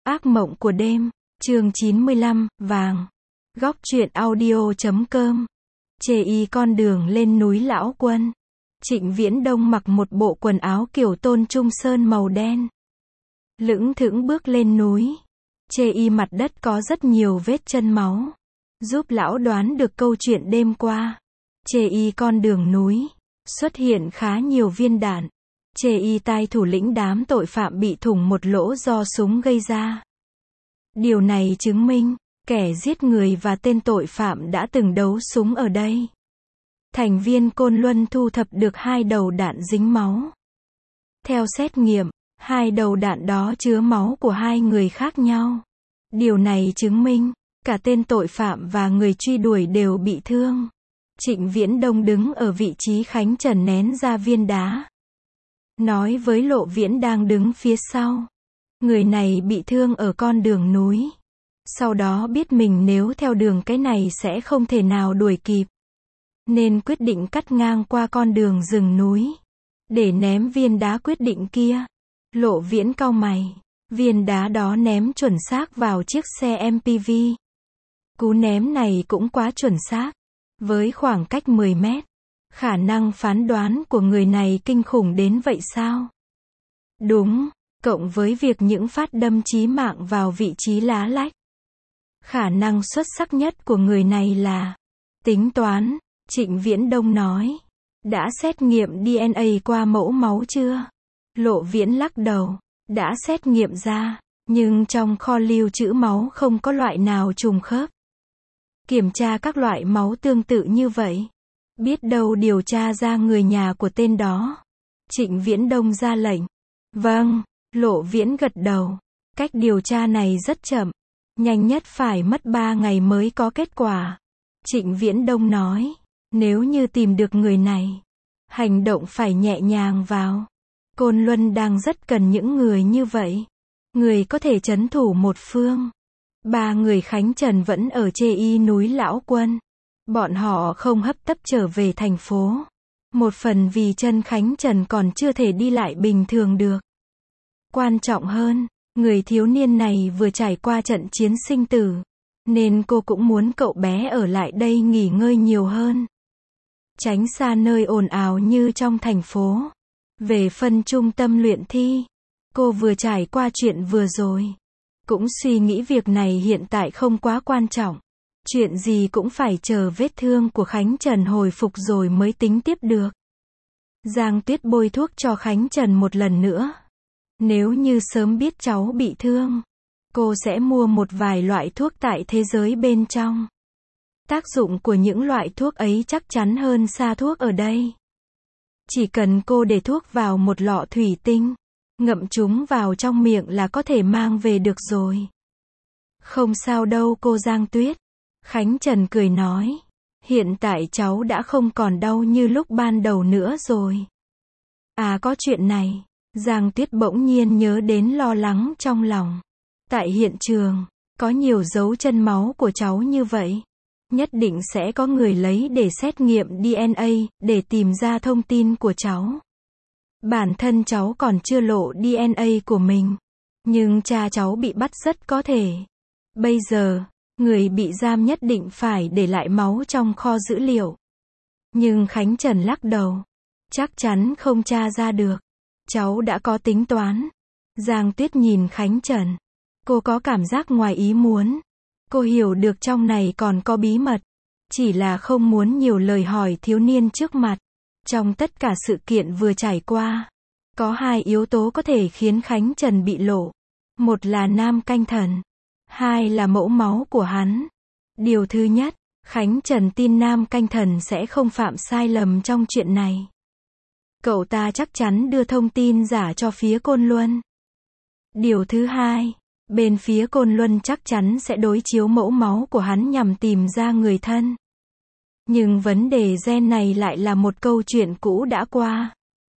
Ác mộng của đêm, chương 95, vàng. Góc truyện audio.com. Chê y con đường lên núi Lão Quân. Trịnh Viễn Đông mặc một bộ quần áo kiểu Tôn Trung Sơn màu đen. Lững thững bước lên núi. Chê y mặt đất có rất nhiều vết chân máu. Giúp lão đoán được câu chuyện đêm qua. Chê y con đường núi. Xuất hiện khá nhiều viên đạn. Chê y tai thủ lĩnh đám tội phạm bị thủng một lỗ do súng gây ra. Điều này chứng minh, kẻ giết người và tên tội phạm đã từng đấu súng ở đây. Thành viên Côn Luân thu thập được 2 đầu đạn dính máu. Theo xét nghiệm, 2 đầu đạn đó chứa máu của 2 người khác nhau. Điều này chứng minh, cả tên tội phạm và người truy đuổi đều bị thương. Trịnh Viễn Đông đứng ở vị trí Khánh Trần ném ra viên đá. Nói với Lộ Viễn đang đứng phía sau. Người này bị thương ở con đường núi. Sau đó biết mình nếu theo đường cái này sẽ không thể nào đuổi kịp. Nên quyết định cắt ngang qua con đường rừng núi. Để ném viên đá quyết định kia. Lộ Viễn cau mày. Viên đá đó ném chuẩn xác vào chiếc xe MPV. Cú ném này cũng quá chuẩn xác. Với khoảng cách 10 mét. Khả năng phán đoán của người này kinh khủng đến vậy sao? Đúng, cộng với việc những phát đâm chí mạng vào vị trí lá lách. Khả năng xuất sắc nhất của người này là tính toán, Trịnh Viễn Đông nói. Đã xét nghiệm DNA qua mẫu máu chưa? Lộ Viễn lắc đầu. Đã xét nghiệm ra, nhưng trong kho lưu trữ máu không có loại nào trùng khớp. Kiểm tra các loại máu tương tự như vậy. Biết đâu điều tra ra người nhà của tên đó. Trịnh Viễn Đông ra lệnh. Vâng, Lộ Viễn gật đầu. Cách điều tra này rất chậm. Nhanh nhất phải mất 3 ngày mới có kết quả. Trịnh Viễn Đông nói. Nếu như tìm được người này, hành động phải nhẹ nhàng vào. Côn Luân đang rất cần những người như vậy. Người có thể trấn thủ một phương. 3 người Khánh Trần vẫn ở Chê Y núi Lão Quân. Bọn họ không hấp tấp trở về thành phố. Một phần vì chân Khánh Trần còn chưa thể đi lại bình thường được. Quan trọng hơn, người thiếu niên này vừa trải qua trận chiến sinh tử. Nên cô cũng muốn cậu bé ở lại đây nghỉ ngơi nhiều hơn. Tránh xa nơi ồn ào như trong thành phố. Về phân trung tâm luyện thi, cô vừa trải qua chuyện vừa rồi. Cũng suy nghĩ việc này hiện tại không quá quan trọng. Chuyện gì cũng phải chờ vết thương của Khánh Trần hồi phục rồi mới tính tiếp được. Giang Tuyết bôi thuốc cho Khánh Trần một lần nữa. Nếu như sớm biết cháu bị thương, cô sẽ mua một vài loại thuốc tại thế giới bên trong. Tác dụng của những loại thuốc ấy chắc chắn hơn xa thuốc ở đây. Chỉ cần cô để thuốc vào một lọ thủy tinh, ngậm chúng vào trong miệng là có thể mang về được rồi. Không sao đâu cô Giang Tuyết. Khánh Trần cười nói. Hiện tại cháu đã không còn đau như lúc ban đầu nữa rồi. À có chuyện này. Giang Tuyết bỗng nhiên nhớ đến lo lắng trong lòng. Tại hiện trường, có nhiều dấu chân máu của cháu như vậy. Nhất định sẽ có người lấy để xét nghiệm DNA, để tìm ra thông tin của cháu. Bản thân cháu còn chưa lộ DNA của mình. Nhưng cha cháu bị bắt rất có thể. Bây giờ, người bị giam nhất định phải để lại máu trong kho dữ liệu. Nhưng Khánh Trần lắc đầu. Chắc chắn không tra ra được. Cháu đã có tính toán. Giang Tuyết nhìn Khánh Trần. Cô có cảm giác ngoài ý muốn. Cô hiểu được trong này còn có bí mật. Chỉ là không muốn nhiều lời hỏi thiếu niên trước mặt. Trong tất cả sự kiện vừa trải qua, có 2 yếu tố có thể khiến Khánh Trần bị lộ. Một là nam canh thần. 2 là mẫu máu của hắn. Điều thứ nhất, Khánh Trần tin nam canh thần sẽ không phạm sai lầm trong chuyện này. Cậu ta chắc chắn đưa thông tin giả cho phía Côn Luân. Điều thứ hai, bên phía Côn Luân chắc chắn sẽ đối chiếu mẫu máu của hắn nhằm tìm ra người thân. Nhưng vấn đề gen này lại là một câu chuyện cũ đã qua.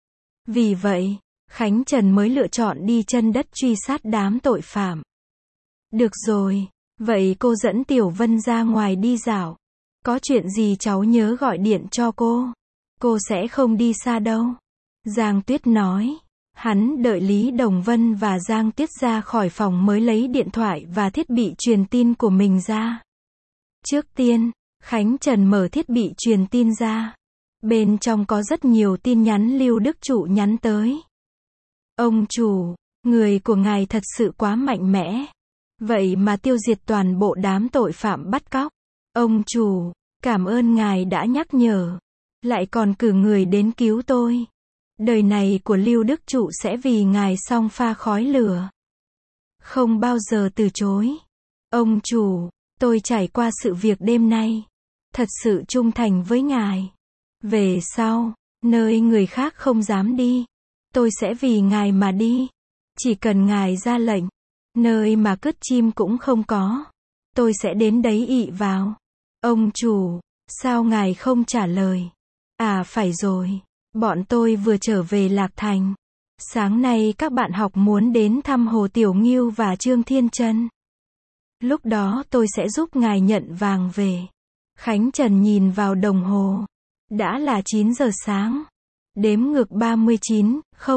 Vì vậy, Khánh Trần mới lựa chọn đi chân đất truy sát đám tội phạm. Được rồi, vậy cô dẫn Tiểu Vân ra ngoài đi dạo. Có chuyện gì cháu nhớ gọi điện cho cô. Cô sẽ không đi xa đâu. Giang Tuyết nói. Hắn đợi Lý Đồng Vân và Giang Tiết ra khỏi phòng mới lấy điện thoại và thiết bị truyền tin của mình ra. Trước tiên, Khánh Trần mở thiết bị truyền tin ra. Bên trong có rất nhiều tin nhắn Lưu Đức Trụ nhắn tới. Ông chủ, người của ngài thật sự quá mạnh mẽ. Vậy mà tiêu diệt toàn bộ đám tội phạm bắt cóc. Ông chủ, cảm ơn ngài đã nhắc nhở. Lại còn cử người đến cứu tôi. Đời này của Lưu Đức Trụ sẽ vì ngài xông pha khói lửa. Không bao giờ từ chối. Ông chủ, tôi trải qua sự việc đêm nay. Thật sự trung thành với ngài. Về sau, nơi người khác không dám đi, tôi sẽ vì ngài mà đi. Chỉ cần ngài ra lệnh, nơi mà cứt chim cũng không có, tôi sẽ đến đấy ị vào. Ông chủ, sao ngài không trả lời? À phải rồi, bọn tôi vừa trở về Lạc Thành. Sáng nay các bạn học muốn đến thăm Hồ Tiểu Ngưu và Trương Thiên Trân. Lúc đó tôi sẽ giúp ngài nhận vàng về. Khánh Trần nhìn vào đồng hồ. Đã là 9 giờ sáng. Đếm ngược 39,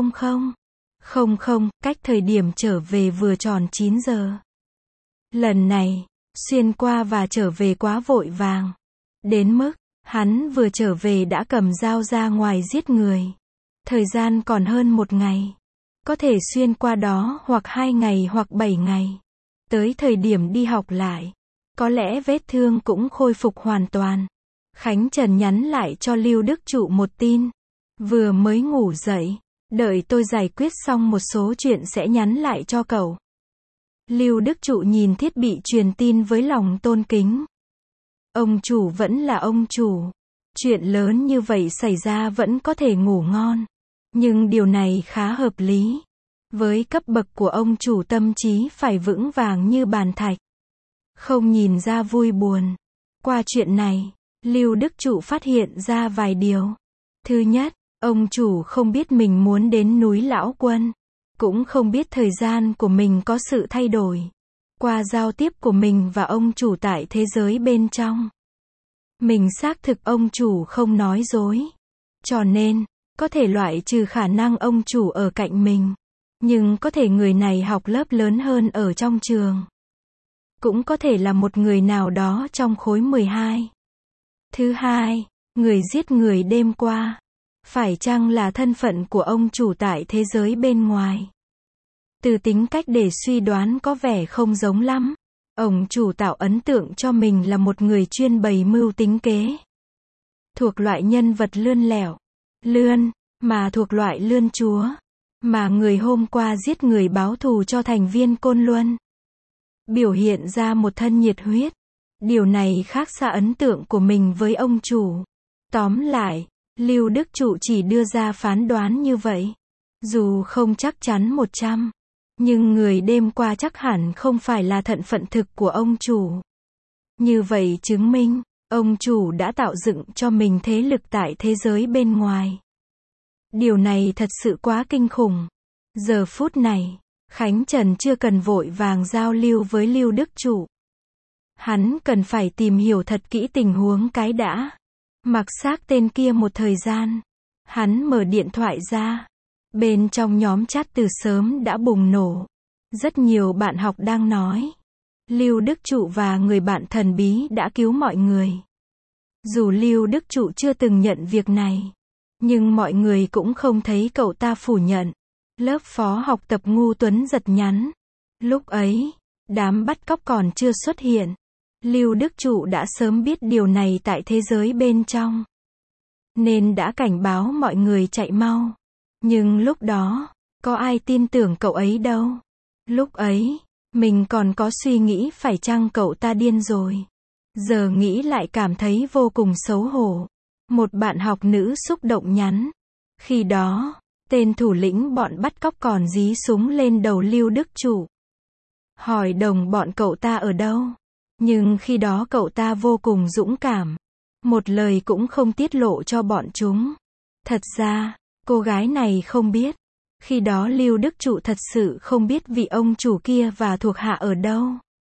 00, cách thời điểm trở về vừa tròn 9 giờ. Lần này, xuyên qua và trở về quá vội vàng. Đến mức, hắn vừa trở về đã cầm dao ra ngoài giết người. Thời gian còn hơn 1 ngày. Có thể xuyên qua đó hoặc 2 ngày hoặc 7 ngày. Tới thời điểm đi học lại, có lẽ vết thương cũng khôi phục hoàn toàn. Khánh Trần nhắn lại cho Lưu Đức Trụ một tin. Vừa mới ngủ dậy, đợi tôi giải quyết xong một số chuyện sẽ nhắn lại cho cậu. Lưu Đức Trụ nhìn thiết bị truyền tin với lòng tôn kính. Ông chủ vẫn là ông chủ. Chuyện lớn như vậy xảy ra vẫn có thể ngủ ngon. Nhưng điều này khá hợp lý. Với cấp bậc của ông chủ tâm trí phải vững vàng như bàn thạch. Không nhìn ra vui buồn. Qua chuyện này, Lưu Đức Trụ phát hiện ra vài điều. Thứ nhất, ông chủ không biết mình muốn đến núi Lão Quân. Cũng không biết thời gian của mình có sự thay đổi. Qua giao tiếp của mình và ông chủ tại thế giới bên trong. Mình xác thực ông chủ không nói dối. Cho nên, có thể loại trừ khả năng ông chủ ở cạnh mình. Nhưng có thể người này học lớp lớn hơn ở trong trường. Cũng có thể là một người nào đó trong khối 12. Thứ hai, người giết người đêm qua. Phải chăng là thân phận của ông chủ tại thế giới bên ngoài? Từ tính cách để suy đoán có vẻ không giống lắm. Ông chủ tạo ấn tượng cho mình là một người chuyên bày mưu tính kế. Thuộc loại nhân vật lươn lẹo. Lươn, mà thuộc loại lươn chúa. Mà người hôm qua giết người báo thù cho thành viên Côn Luân. Biểu hiện ra một thân nhiệt huyết. Điều này khác xa ấn tượng của mình với ông chủ. Tóm lại, Lưu Đức Trụ chỉ đưa ra phán đoán như vậy. Dù không chắc chắn 100. Nhưng người đêm qua chắc hẳn không phải là thân phận thực của ông chủ. Như vậy chứng minh, ông chủ đã tạo dựng cho mình thế lực tại thế giới bên ngoài. Điều này thật sự quá kinh khủng. Giờ phút này, Khánh Trần chưa cần vội vàng giao lưu với Lưu Đức Trụ. Hắn cần phải tìm hiểu thật kỹ tình huống cái đã. Mặc xác tên kia một thời gian. Hắn mở điện thoại ra. Bên trong nhóm chat từ sớm đã bùng nổ. Rất nhiều bạn học đang nói. Lưu Đức Trụ và người bạn thần bí đã cứu mọi người. Dù Lưu Đức Trụ chưa từng nhận việc này. Nhưng mọi người cũng không thấy cậu ta phủ nhận. Lớp phó học tập ngu Tuấn giật nhắn. Lúc ấy, đám bắt cóc còn chưa xuất hiện. Lưu Đức Trụ đã sớm biết điều này tại thế giới bên trong. Nên đã cảnh báo mọi người chạy mau. Nhưng lúc đó, có ai tin tưởng cậu ấy đâu. Lúc ấy, mình còn có suy nghĩ phải chăng cậu ta điên rồi. Giờ nghĩ lại cảm thấy vô cùng xấu hổ. Một bạn học nữ xúc động nhắn. Khi đó, tên thủ lĩnh bọn bắt cóc còn dí súng lên đầu Lưu Đức Trụ. Hỏi đồng bọn cậu ta ở đâu. Nhưng khi đó cậu ta vô cùng dũng cảm. Một lời cũng không tiết lộ cho bọn chúng. Thật ra, cô gái này không biết. Khi đó Lưu Đức Trụ thật sự không biết vị ông chủ kia và thuộc hạ ở đâu.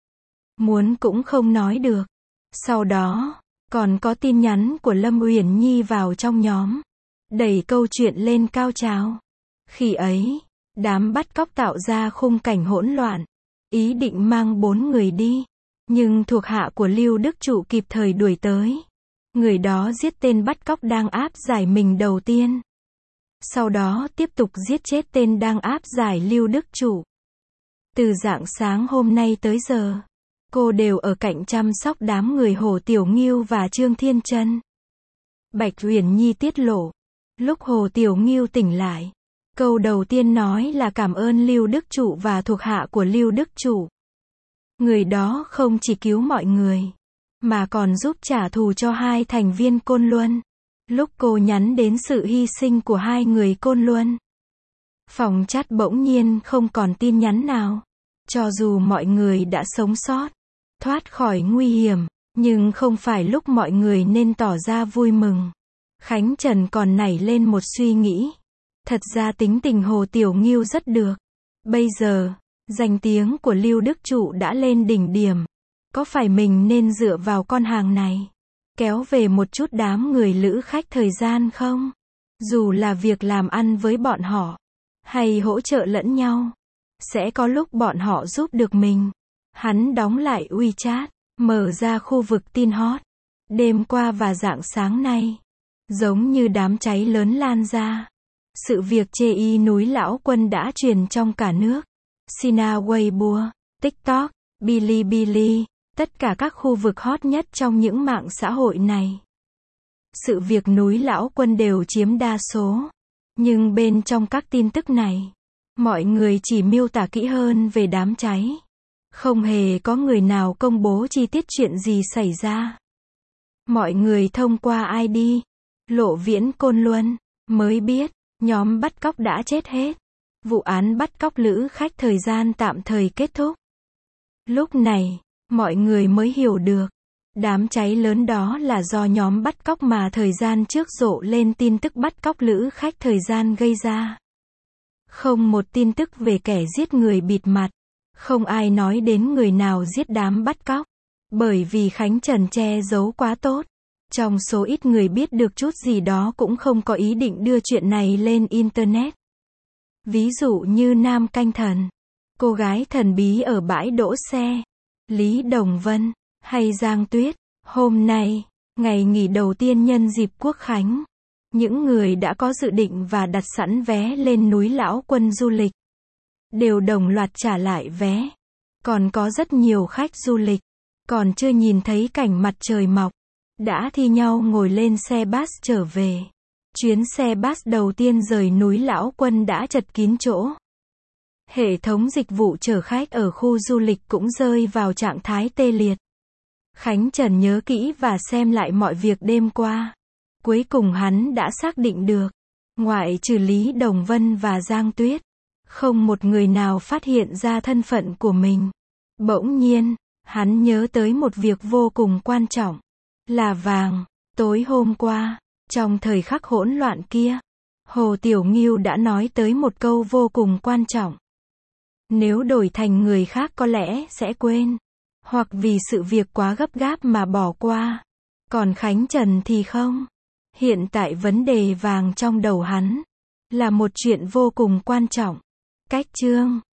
Muốn cũng không nói được. Sau đó, còn có tin nhắn của Lâm Uyển Nhi vào trong nhóm. Đẩy câu chuyện lên cao trào. Khi ấy, đám bắt cóc tạo ra khung cảnh hỗn loạn, ý định mang 4 người đi. Nhưng thuộc hạ của Lưu Đức Trụ kịp thời đuổi tới. Người đó giết tên bắt cóc đang áp giải mình đầu tiên. Sau đó tiếp tục giết chết tên đang áp giải Lưu Đức Trụ. Từ rạng sáng hôm nay tới giờ, cô đều ở cạnh chăm sóc đám người Hồ Tiểu Nghiêu và Trương Thiên Trân. Bạch Uyển Nhi tiết lộ, lúc Hồ Tiểu Nghiêu tỉnh lại, câu đầu tiên nói là cảm ơn Lưu Đức Trụ và thuộc hạ của Lưu Đức Trụ. Người đó không chỉ cứu mọi người, mà còn giúp trả thù cho 2 thành viên Côn Luân. Lúc cô nhắn đến sự hy sinh của 2 người Côn Luân, phòng chat bỗng nhiên không còn tin nhắn nào. Cho dù mọi người đã sống sót, thoát khỏi nguy hiểm, nhưng không phải lúc mọi người nên tỏ ra vui mừng. Khánh Trần còn nảy lên một suy nghĩ. Thật ra tính tình Hồ Tiểu Nghiêu rất được. Bây giờ, danh tiếng của Lưu Đức Trụ đã lên đỉnh điểm. Có phải mình nên dựa vào con hàng này, kéo về một chút đám người lữ khách thời gian không? Dù là việc làm ăn với bọn họ, hay hỗ trợ lẫn nhau, sẽ có lúc bọn họ giúp được mình. Hắn đóng lại WeChat, mở ra khu vực tin hot. Đêm qua và rạng sáng nay, giống như đám cháy lớn lan ra. Sự việc chê y núi Lão Quân đã truyền trong cả nước. Sina Weibo, TikTok, Bilibili, tất cả các khu vực hot nhất trong những mạng xã hội này. Sự việc núi Lão Quân đều chiếm đa số. Nhưng bên trong các tin tức này, mọi người chỉ miêu tả kỹ hơn về đám cháy. Không hề có người nào công bố chi tiết chuyện gì xảy ra. Mọi người thông qua ID, Lộ Viễn Côn Luân, mới biết, nhóm bắt cóc đã chết hết. Vụ án bắt cóc lữ khách thời gian tạm thời kết thúc. Lúc này, mọi người mới hiểu được, đám cháy lớn đó là do nhóm bắt cóc mà thời gian trước rộ lên tin tức bắt cóc lữ khách thời gian gây ra. Không một tin tức về kẻ giết người bịt mặt. Không ai nói đến người nào giết đám bắt cóc. Bởi vì Khánh Trần che giấu quá tốt. Trong số ít người biết được chút gì đó cũng không có ý định đưa chuyện này lên Internet. Ví dụ như Nam Canh Thần, cô gái thần bí ở bãi đỗ xe, Lý Đồng Vân, hay Giang Tuyết. Hôm nay, ngày nghỉ đầu tiên nhân dịp Quốc Khánh, những người đã có dự định và đặt sẵn vé lên núi Lão Quân du lịch, đều đồng loạt trả lại vé. Còn có rất nhiều khách du lịch, còn chưa nhìn thấy cảnh mặt trời mọc, đã thi nhau ngồi lên xe bus trở về. Chuyến xe bus đầu tiên rời núi Lão Quân đã chật kín chỗ. Hệ thống dịch vụ chở khách ở khu du lịch cũng rơi vào trạng thái tê liệt. Khánh Trần nhớ kỹ và xem lại mọi việc đêm qua. Cuối cùng hắn đã xác định được, ngoại trừ Lý Đồng Vân và Giang Tuyết, không một người nào phát hiện ra thân phận của mình. Bỗng nhiên, hắn nhớ tới một việc vô cùng quan trọng, là vàng. Tối hôm qua, trong thời khắc hỗn loạn kia, Hồ Tiểu Nghiêu đã nói tới một câu vô cùng quan trọng. Nếu đổi thành người khác có lẽ sẽ quên, hoặc vì sự việc quá gấp gáp mà bỏ qua. Còn Khánh Trần thì không. Hiện tại vấn đề vàng trong đầu hắn là một chuyện vô cùng quan trọng. Cách chương